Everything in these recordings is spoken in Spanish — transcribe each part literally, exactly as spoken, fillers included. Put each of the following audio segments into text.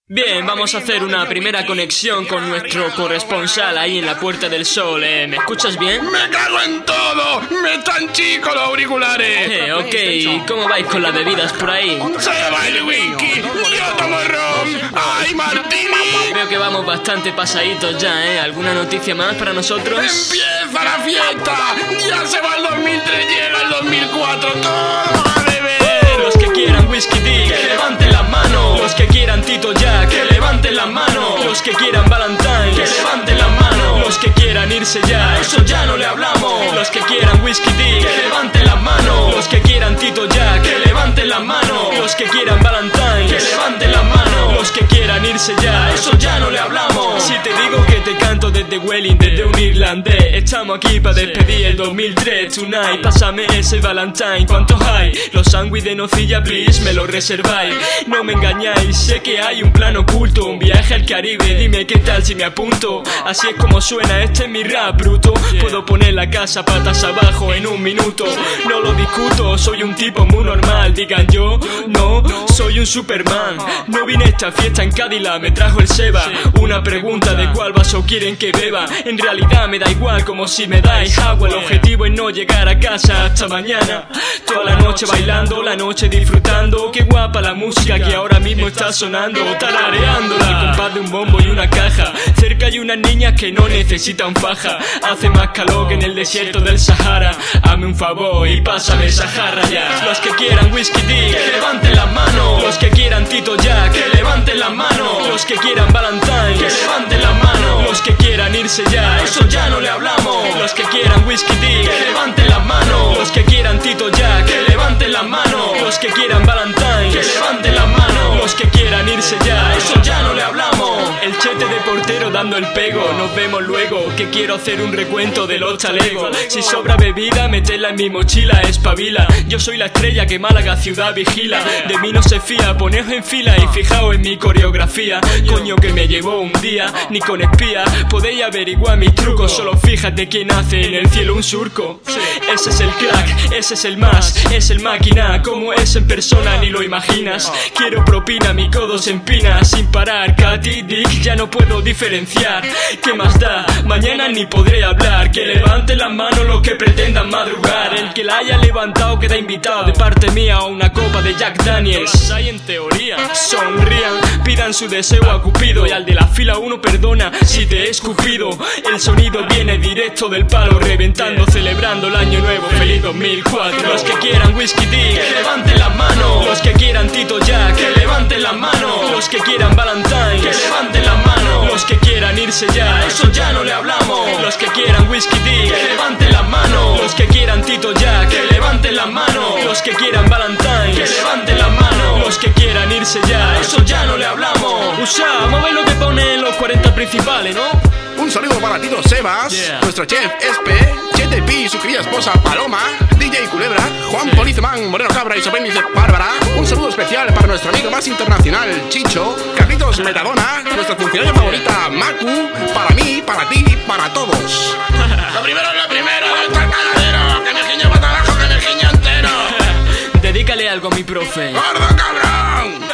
Bien, vamos a hacer una primera conexión con nuestro corresponsal ahí en la Puerta del Sol, ¿eh? ¿Me escuchas bien? ¡Me cago en todo! ¡Me están chicos los auriculares! Eh, ok, ¿cómo vais con las bebidas por ahí? ¡Se va el whisky! ¡Yo tomo ron! ¡Ay, Martini! Veo que vamos bastante pasaditos ya, ¿eh? ¿Alguna noticia más para nosotros? ¡Empieza la fiesta! ¡Ya se va el dos mil tres, llega el dos mil cuatro! ¡Todo a beber! Los que quieran whisky D, que levanten las manos. Los que quieran Tito Jack, que levanten las manos. Los que quieran Valentine, que levanten las manos. Los que quieran irse ya, eso ya no le hablamos. Los que quieran whisky D, que levanten las manos. Los que quieran Tito Jack, que levanten las manos. Los que quieran Valentine, que levanten las manos. Los que quieran irse ya, eso ya no le hablamos. Si te digo que te canto desde Welling, desde un irlandés, estamos aquí para despedir el dos mil tres. Tonight, pásame ese Valentine. ¿Cuántos hay? Los sándwiches de nocilla, please, me lo reserváis. No me engañáis, sé que hay un plan oculto, un viaje al Caribe, dime qué tal si me apunto. Así es como suena, este es mi rap bruto. Puedo poner la casa patas abajo en un minuto. No lo discuto, soy un tipo muy normal. Digan yo, no, soy un Superman. No vine a esta fiesta en Cadillac, me trajo el Seba. Una pregunta de cuál vaso quieren que beba. En realidad me da igual, como si me dais agua. El objetivo es no llegar a casa hasta mañana. Toda la noche bailando, la noche disfrutando. Qué guapa la música que ahora mismo está sonando. Tarareándola, mi compás de un bombo y una caja. Cerca hay unas niñas que no necesitan faja. Hace más calor que en el desierto del Sahara. Hazme un favor y pásame esa jarra ya. Los que quieran whisky D, que levanten las manos. Los que quieran Tito Jack, que levanten las manos. Los que quieran Valentine, que levanten las manos. Los que quieran irse ya, eso ya no le hablamos. Los que quieran whisky D, que levanten las manos. Los que quieran Tito Jack, que levanten las manos. Los que quieran Valentine, que levanten las manos. Los que quieran irse ya, eso ya no le hablamos. El chete de portero dando el pego. Nos vemos luego, que quiero hacer un recuento de los chalegos. Si sobra bebida, metedla en mi mochila, espabila. Yo soy la estrella que Málaga ciudad vigila. De mí no se fía, poneos en fila y fijaos en mi coreografía. Coño que me llevó un día, ni con espía podéis averiguar mis trucos. Solo fíjate quién hace en el cielo un surco. Ese es el crack, ese es el más, es el máquina. Como es en persona ni lo imaginas. Quiero propina, mi codo se empina sin parar. Katy, Dick, ya no puedo diferenciar. ¿Qué más da? Mañana ni podré hablar. Que levanten las manos los que pretendan madrugar. El que la haya levantado queda invitado de parte mía a una copa de Jack Daniels. Hay en teoría. Sonrían, pidan su deseo a Cupido. Y al de la fila uno perdona si te he escupido. El sonido viene directo del palo, reventando, celebrando el año nuevo. Feliz dos mil cuatro. Los que quieran whisky D, que levanten las manos. Los que quieran Tito Jack, que levanten las manos. Los que quieran Valentine, que levanten las manos. Los que quieran irse ya, eso ya no le hablamos. Los que quieran whisky D, que levanten las manos. Los que quieran Tito Jack, que levanten las manos. Los que quieran Valentine, que levanten las manos. Los que quieran irse ya, eso ya no le hablamos. Usa, vamos a ver lo que ponen los cuarenta principales, ¿no? Un saludo para Tito Sebas, Yeah. nuestro chef Espe, Chete Pi y su querida esposa Paloma, D J Culebra, Juan Sí. Policeman, Moreno Cabra y Sopenice Bárbara. Un saludo especial para nuestro amigo más internacional, Chicho, Carlitos Metadona, nuestra funcionaria favorita, Macu, para mí, para ti, para todos. Lo primero es lo primero, vuelta al cagadero, que mi giño para abajo, que mi giño entero. Dedícale algo a mi profe. ¡Gordo cabrón!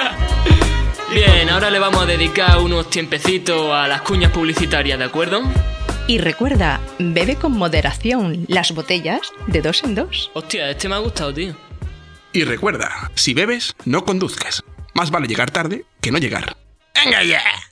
Bien, ahora le vamos a dedicar unos tiempecitos a las cuñas publicitarias, ¿de acuerdo? Y recuerda, bebe con moderación, las botellas de dos en dos. Hostia, este me ha gustado, tío. Y recuerda, si bebes, no conduzcas. Más vale llegar tarde que no llegar. ¡Venga ya!